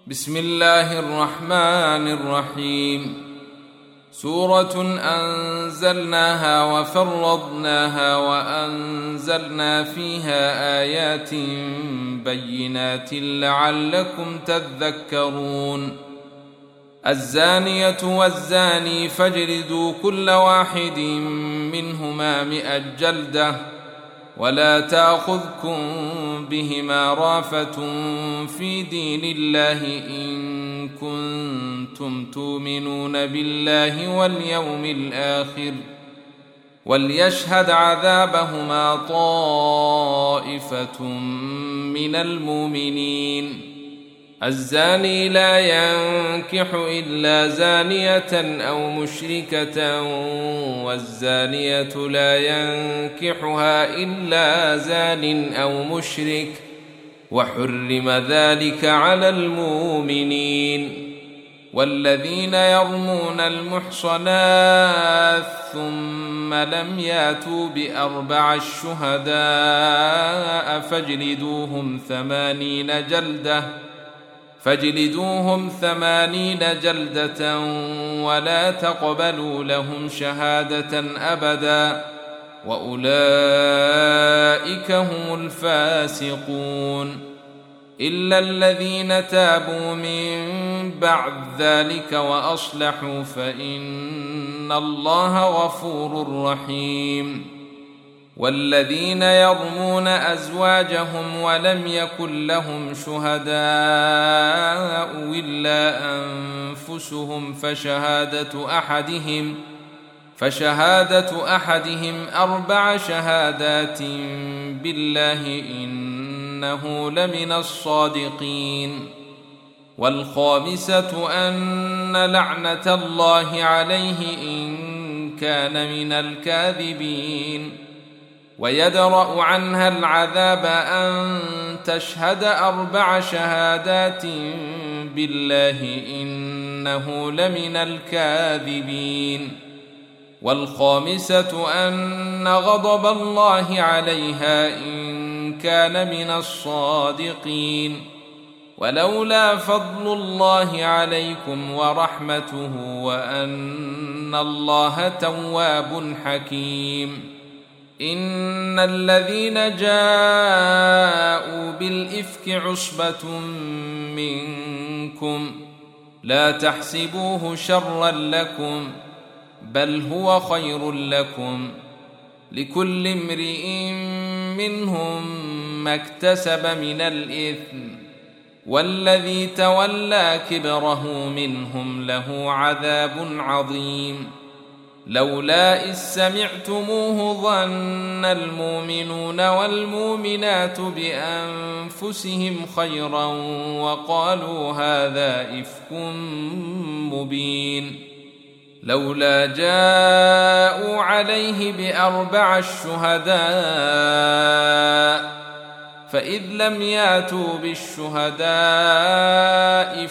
بسم الله الرحمن الرحيم. سورة أنزلناها وفرضناها وأنزلنا فيها آيات بينات لعلكم تذكرون. الزانية والزاني فاجلدوا كل واحد منهما 100 جلدة ولا تأخذكم بهما رافة في دين الله إن كنتم تؤمنون بالله واليوم الآخر وليشهد عذابهما طائفة من المؤمنين. الزاني لا ينكح إلا زانية أو مشركة والزانية لا ينكحها إلا زان أو مشرك وحرم ذلك على المؤمنين. والذين يرمون المحصنات ثم لم ياتوا ب4 شهداء فاجلدوهم 80 جلدة ولا تقبلوا لهم شهادة أبدا وأولئك هم الفاسقون. إلا الذين تابوا من بعد ذلك وأصلحوا فإن الله غفور رحيم. والذين يرمون أزواجهم ولم يكن لهم شهداء إلا أنفسهم فشهادة أحدهم 4 شهادات بالله إنه لمن الصادقين. والخامسة أن لعنة الله عليه إن كان من الكاذبين. ويدرأ عنها العذاب أن تشهد 4 شهادات بالله إنه لمن الكاذبين. والخامسة أن غضب الله عليها إن كان من الصادقين. ولولا فضل الله عليكم ورحمته وأن الله تواب حكيم. إن الذين جاءوا بالإفك عصبة منكم لا تحسبوه شرا لكم بل هو خير لكم لكل امرئ منهم ما اكتسب من الإثم والذي تولى كبره منهم له عذاب عظيم. لولا إذ سمعتموه ظن المؤمنون والمؤمنات بأنفسهم خيرا وقالوا هذا إفك مبين. لولا جاءوا عليه ب4 شهداء فإذ لم ياتوا بالشهداء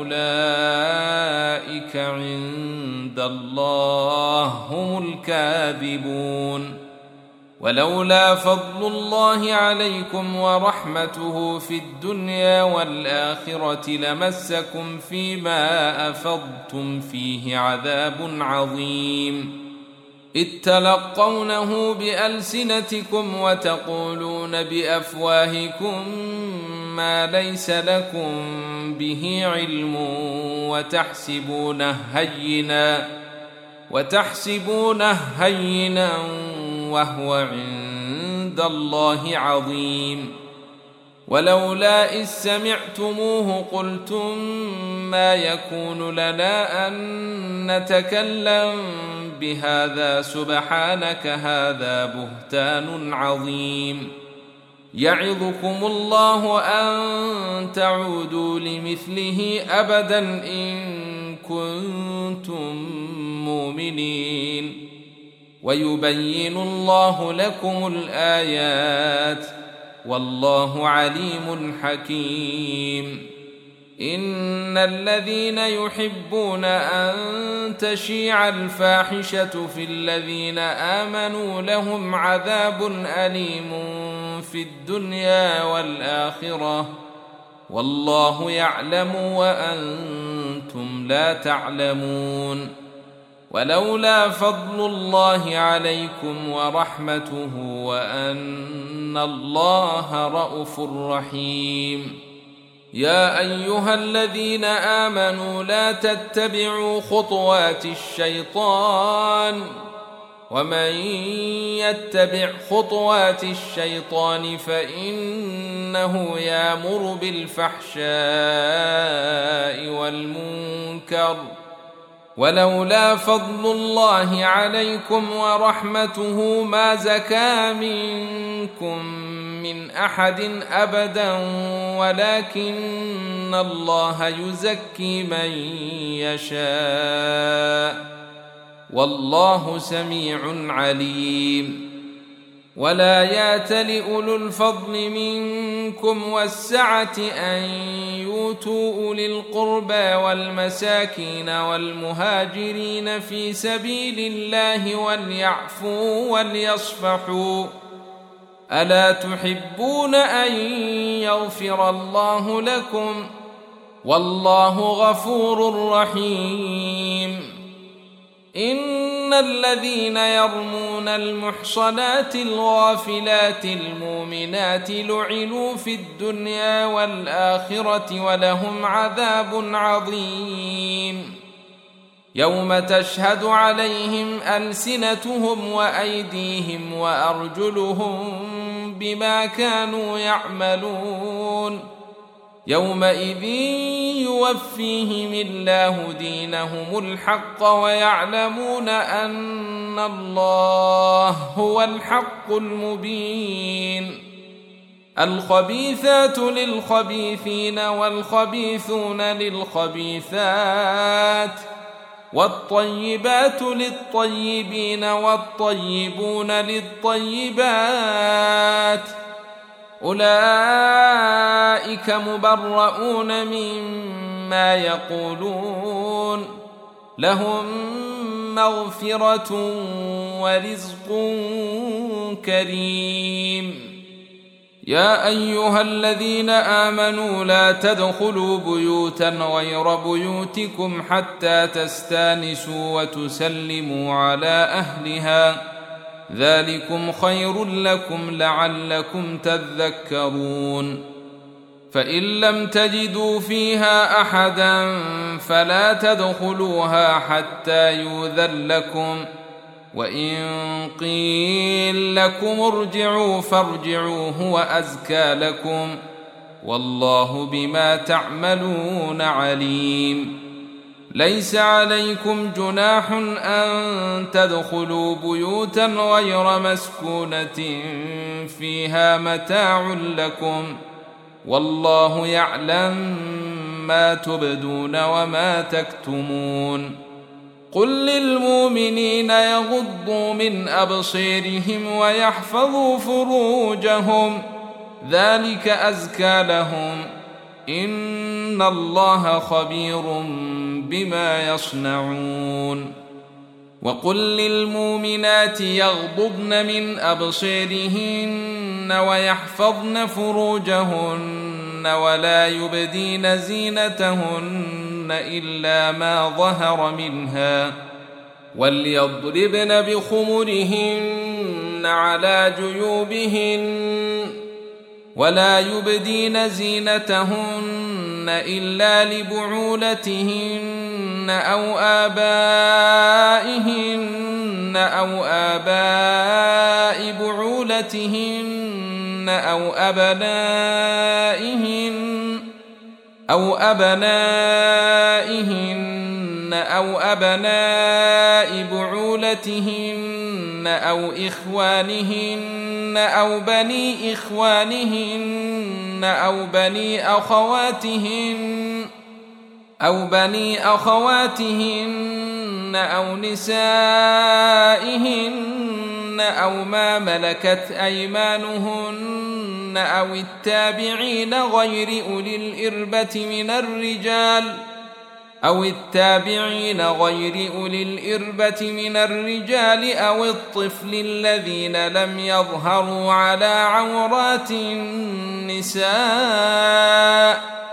فأولئك عند الله هم الكاذبون. ولولا فضل الله عليكم ورحمته في الدنيا والآخرة لمسكم فيما أفضتم فيه عذاب عظيم. إذ تلقونه بألسنتكم وتقولون بأفواهكم ما ليس لكم به علم وتحسبونه هينا وهو عند الله عظيم. ولولا إذ سمعتموه قلتم ما يكون لنا أن نتكلم بهذا سبحانك هذا بهتان عظيم. يعظكم الله أن تعودوا لمثله أبدا إن كنتم مؤمنين. ويبين الله لكم الآيات والله عليم حكيم. إن الذين يحبون أن تشيع الفاحشة في الذين آمنوا لهم عذاب أليم في الدنيا والآخرة والله يعلم وأنتم لا تعلمون. ولولا فضل الله عليكم ورحمته وأن الله رءوف رحيم. يا أيها الذين آمنوا لا تتبعوا خطوات الشيطان، ومن يتبع خطوات الشيطان فإنه يأمر بالفحشاء والمنكر. ولولا فضل الله عليكم ورحمته ما زكى منكم من أحد أبدا، ولكن الله يزكي من يشاء، والله سميع عليم. ولا يأتل أولو الفضل منكم والسعة أن يؤتوا أولي القربى والمساكين والمهاجرين في سبيل الله وليعفوا وليصفحوا، ألا تحبون أن يغفر الله لكم؟ والله غفور رحيم. إن الذين يرمون المحصنات الغافلات المؤمنات لعنوا في الدنيا والآخرة ولهم عذاب عظيم. يوم تشهد عليهم ألسنتهم وأيديهم وأرجلهم بما كانوا يعملون، يومئذ يوفيهم الله دينهم الحق ويعلمون أن الله هو الحق المبين. الخبيثات للخبيثين والخبيثون للخبيثات، والطيبات للطيبين والطيبون للطيبات، أولئك مبرؤون مما يقولون، لهم مغفرة ورزق كريم. يا أيها الذين آمنوا لا تدخلوا بيوتا غير بيوتكم حتى تستانسوا وتسلموا على أهلها، ذلكم خير لكم لعلكم تذكرون. فإن لم تجدوا فيها أحدا فلا تدخلوها حتى يؤذن لكم، وإن قيل لكم ارجعوا فارجعوا هو أزكى لكم، والله بما تعملون عليم. ليس عليكم جناح أن تدخلوا بيوتا غير مسكونة فيها متاع لكم، والله يعلم ما تبدون وما تكتمون. قل للمؤمنين يغضوا من أبصيرهم ويحفظوا فروجهم، ذلك أزكى لهم، إن الله خبير بما يصنعون. وقل للمؤمنات يغضضن من أبصيرهن ويحفظن فروجهن ولا يبدين زينتهن إلا ما ظهر منها، وليضربن بخمرهن على جيوبهن، ولا يبدين زينتهن إلا لبعولتهن أو آباء بعولتهن أو أبناء بعولتهن أو إخوانهن أو بني إخوانهن أو بني أخواتهن أو نسائهن أو ما ملكت أيمانهن أو التابعين غير أولي الإربة من الرجال أو الطفل الذين لم يظهروا على عورات النساء،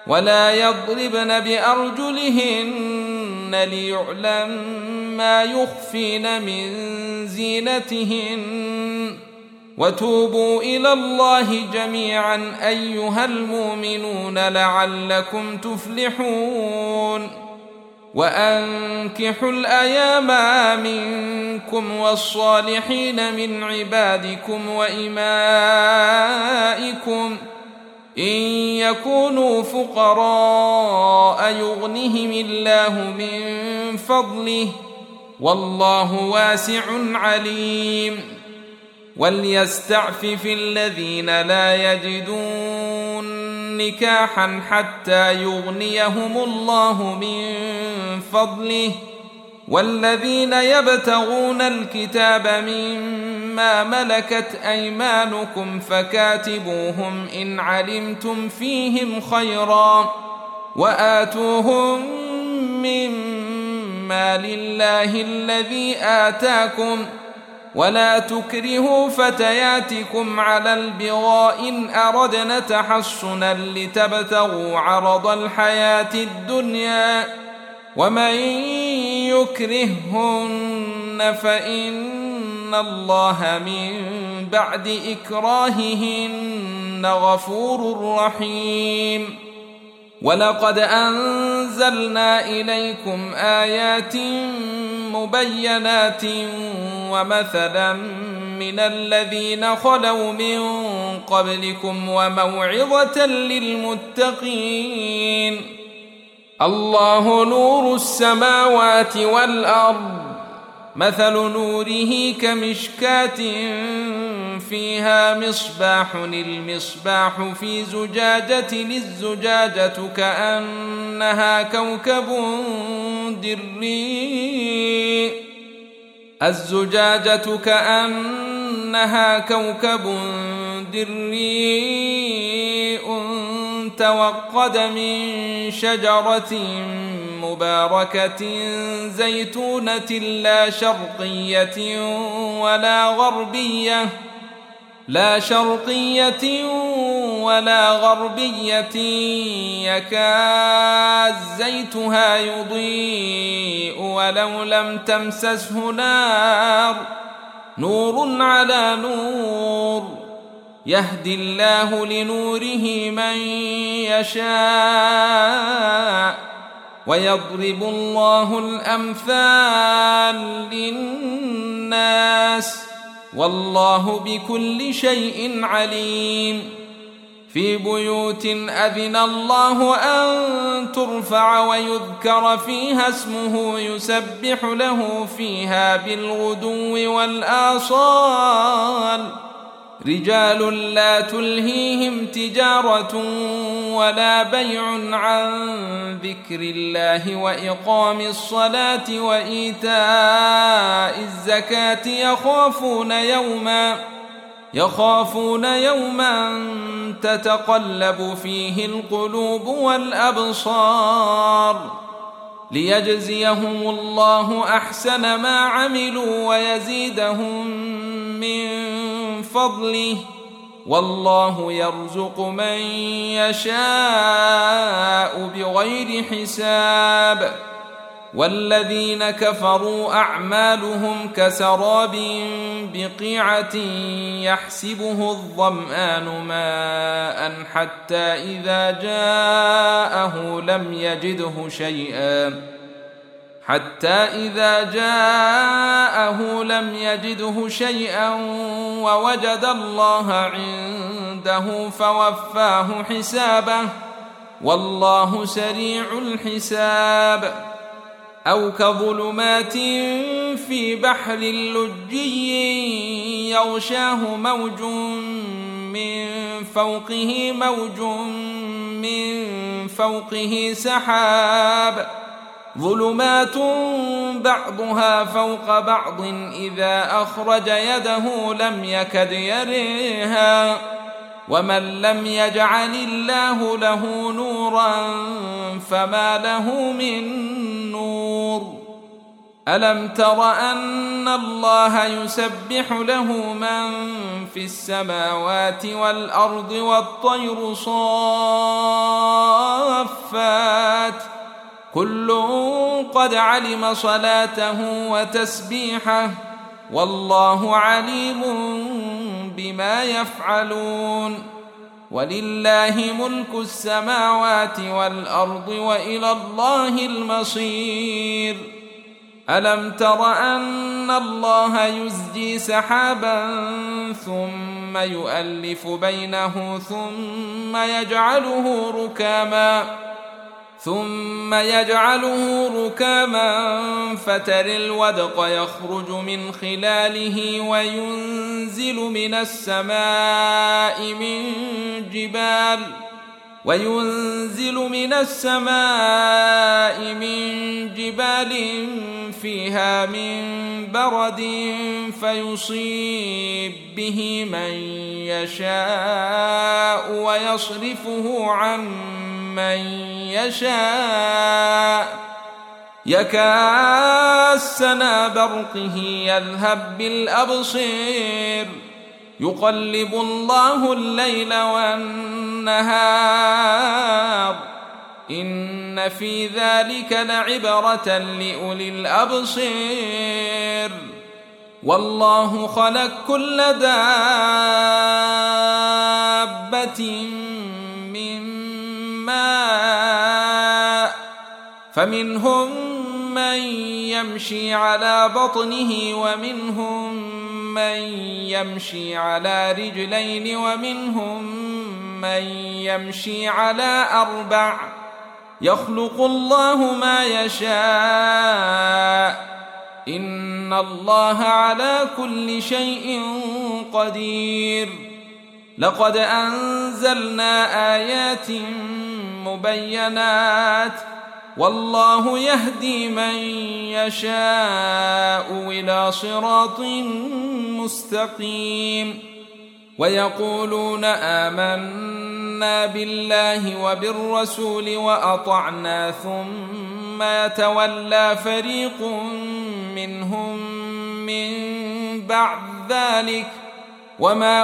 ولا يضربن بأرجلهن ليعلم ما يخفين من زينتهن وتوبوا إلى الله جميعا أيها المؤمنون لعلكم تفلحون وأنكحوا الأيام منكم والصالحين من عبادكم وإمائكم إن يكونوا فقراء يغنهم الله من فضله والله واسع عليم وليستعفف الذين لا يجدون نكاحا حتى يغنيهم الله من فضله والذين يبتغون الكتاب مما ملكت أيمانكم فكاتبوهم إن علمتم فيهم خيرا وآتوهم مما لله الذي آتاكم ولا تكرهوا فتياتكم على البغاء إن أردنا تحصنا لتبتغوا عرض الحياة الدنيا ومن يكرههن فإن الله من بعد إكراههن غفور رحيم ولقد أنزلنا إليكم آيات مبينات ومثلا من الذين خلوا من قبلكم وموعظة للمتقين الله نور السماوات والأرض مثل نوره كمشكاة فيها مصباح المصباح في زجاجة الزجاجة كأنها كوكب دري الزجاجة كأنها كوكب دري توقد من شجرة مباركة زيتونة لا شرقية ولا غربية يكاد زيتها يضيء ولو لم تمسسه نور على نور يهدي الله لنوره من يشاء ويضرب الله الأمثال للناس والله بكل شيء عليم في بيوت أذن الله أن ترفع ويذكر فيها اسمه يسبح له فيها بالغدو والآصال رجال لا تلهيهم تجارة ولا بيع عن ذكر الله وإقام الصلاة وإيتاء الزكاة يخافون يوما تتقلب فيه القلوب والأبصار ليجزيهم الله أحسن ما عملوا ويزيدهم من فضله والله يرزق من يشاء بغير حساب والذين كفروا أعمالهم كسراب بقيعة يحسبه الظمآن ماء حتى إذا جاءه لم يجده شيئا ووجد الله عنده فوفاه حسابه والله سريع الحساب أو كظلمات في بحر لجي يغشاه موج من فوقه سحاب ظلمات بعضها فوق بعض إذا أخرج يده لم يكد يريها ومن لم يجعل الله له نورا فما له من نور ألم تر أن الله يسبح له من في السماوات والأرض والطير صافات كل قد علم صلاته وتسبيحه والله عليم بما يفعلون ولله ملك السماوات والأرض وإلى الله المصير ألم تر أن الله يزجي سحابا ثم يؤلف بينه ثم يجعله ركاما فترى الودق يخرج من خلاله وينزل من السماء من جبال فيها من برد فيصيب به من يشاء ويصرفه عن من يشاء يكاد سنا برقه يذهب بالأبصير يقلب الله الليل والنهار إن في ذلك لعبرة لأولي الأبصير والله خلق كل دابة من ماء فمنهم من يمشي على بطنه ومنهم من يمشي على رجلين ومنهم من يمشي على 4 يخلق الله ما يشاء إن الله على كل شيء قدير لقد أنزلنا آيات مبينات والله يهدي من يشاء إلى صراط مستقيم ويقولون آمنا بالله وبالرسول وأطعنا ثم يتولى فريق منهم من بعد ذلك وما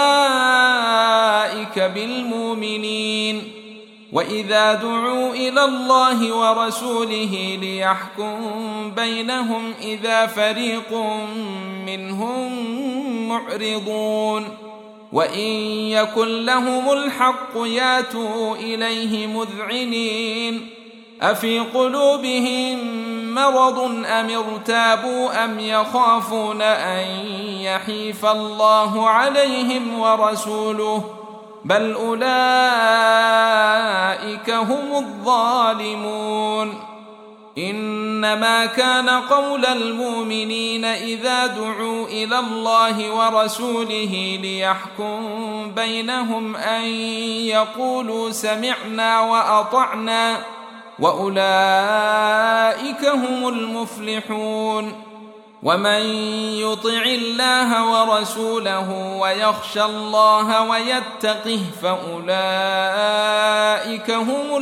أولئك بالمؤمنين وإذا دعوا إلى الله ورسوله ليحكم بينهم إذا فريق منهم معرضون وإن يكن لهم الحق ياتوا إليه مذعنين أفي قلوبهم مرض أم ارتابوا أم يخافون أن يحيف الله عليهم ورسوله بل أولئك هم الظالمون إنما كان قول المؤمنين إذا دعوا إلى الله ورسوله ليحكم بينهم أن يقولوا سمعنا وأطعنا وأولئك هم المفلحون ومن يطع الله ورسوله ويخشى الله ويتقه فأولئك هم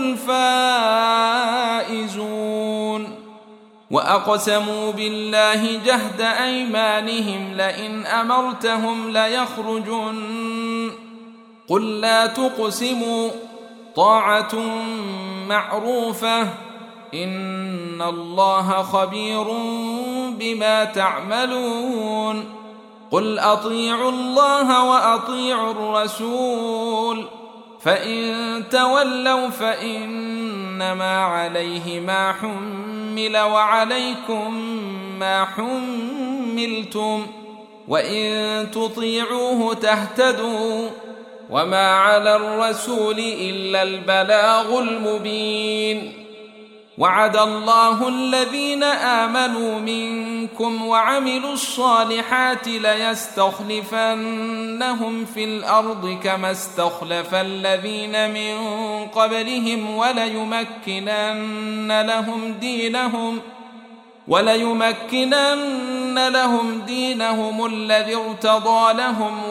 الفائزون وأقسموا بالله جهد أيمانهم لئن أمرتهم ليخرجن قل لا تقسموا طاعة معروفة إن الله خبير بما تعملون قل أطيعوا الله وأطيعوا الرسول فإن تولوا فإنما عليه ما حمل وعليكم ما حملتم وإن تطيعوه تهتدوا وما على الرسول إلا البلاغ المبين وعد الله الذين آمنوا منكم وعملوا الصالحات ليستخلفنهم في الأرض كما استخلف الذين من قبلهم وليمكنن لهم دينهم الذي ارتضى لهم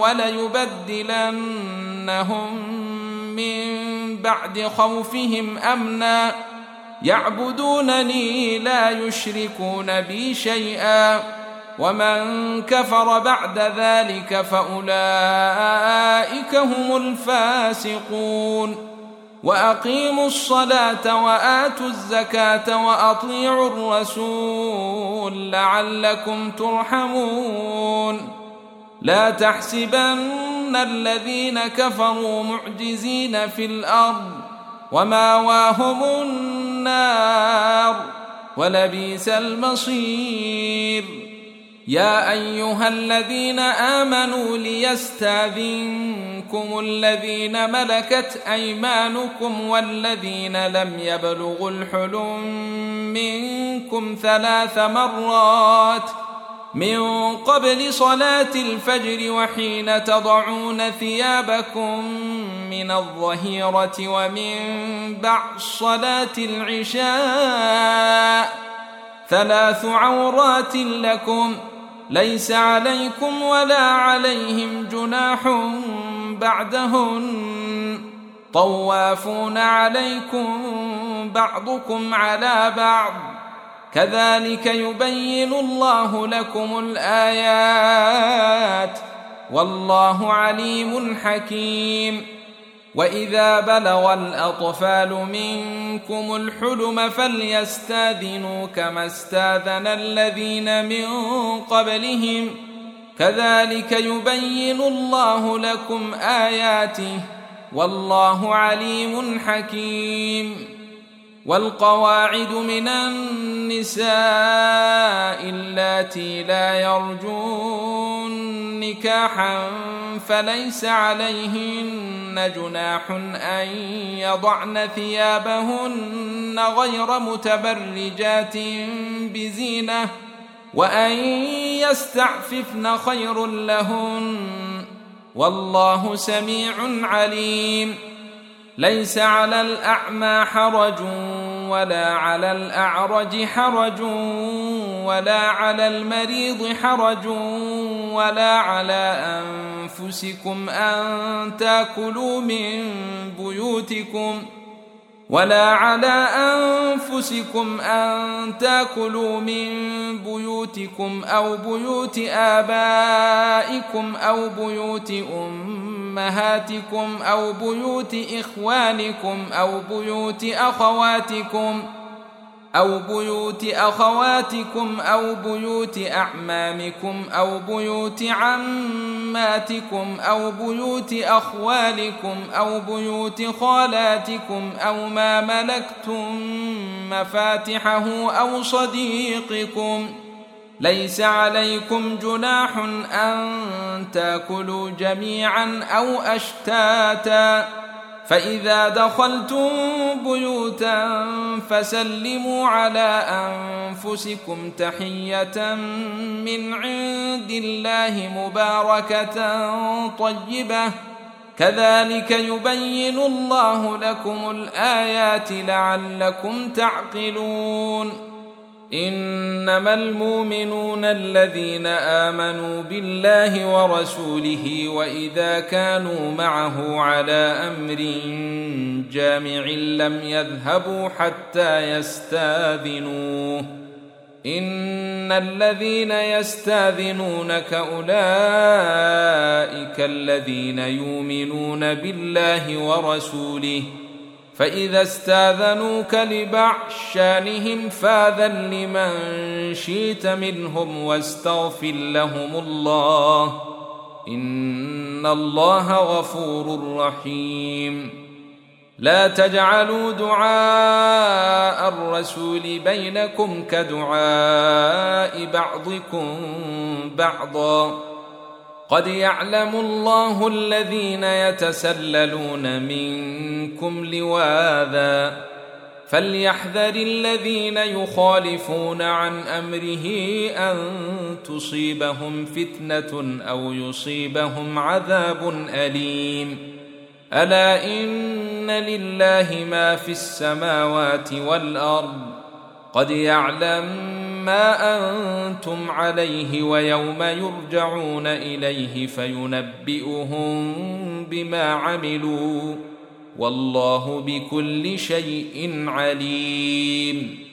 وليبدلنهم من بعد خوفهم أمنا يعبدونني لا يشركون بي شيئا، ومن كفر بعد ذلك فأولئك هم الفاسقون. وأقيموا الصلاة وآتوا الزكاة وأطيعوا الرسول لعلكم ترحمون. لا تحسبن الذين كفروا معجزين في الأرض، ومأواهم النار ولبئس المصير. يا أيها الذين آمنوا ليستأذنكم الذين ملكت أيمانكم والذين لم يبلغوا الحلم منكم 3 مرات من قبل صلاة الفجر وحين تضعون ثيابكم من الظهيرة ومن بعد صلاة العشاء، 3 عورات لكم ليس عليكم ولا عليهم جناح بعدهن، طوافون عليكم بعضكم على بعض، كذلك يبين الله لكم الآيات والله عليم حكيم. وإذا بلغ الأطفال منكم الحلم فليستأذنوا كما استأذن الذين من قبلهم، كذلك يبين الله لكم آياته والله عليم حكيم. والقواعد من النساء اللاتي لا يرجون نكاحا فليس عليهن جناح أن يضعن ثيابهن غير متبرجات بزينة، وأن يستعففن خير لهن والله سميع عليم. ليس على الأعمى حرج ولا على الأعرج حرج ولا على المريض حرج ولا على أنفسكم أن تأكلوا من بيوتكم أو بيوت آبائكم أو بيوت أمهاتكم أو بيوت إخوانكم أو بيوت أخواتكم أو بيوت أعمامكم أو بيوت عماتكم أو بيوت أخوالكم أو بيوت خالاتكم أو ما ملكتم مفاتحه أو صديقكم. ليس عليكم جناح أن تأكلوا جميعا أو أشتاتا، فإذا دخلتم بيوتا فسلموا على أنفسكم تحية من عند الله مباركة طيبة، كذلك يبين الله لكم الآيات لعلكم تعقلون. إنما المؤمنون الذين آمنوا بالله ورسوله وإذا كانوا معه على أمر جامع لم يذهبوا حتى يستأذنوه. إن الذين يستأذنونك أولئك الذين يؤمنون بالله ورسوله، فإذا استاذنوك لبعض شانهم فاذن لمن شئت منهم واستغفر لهم الله، إن الله غفور رحيم. لا تجعلوا دعاء الرسول بينكم كدعاء بعضكم بعضا، قد يعلم الله الذين يتسللون منكم لواذا، فليحذر الذين يخالفون عن أمره أن تصيبهم فتنة أو يصيبهم عذاب أليم. ألا إن لله ما في السماوات والأرض، قد يعلم ما أنتم عليه ويوم يرجعون إليه فينبئهم بما عملوا، والله بكل شيء عليم.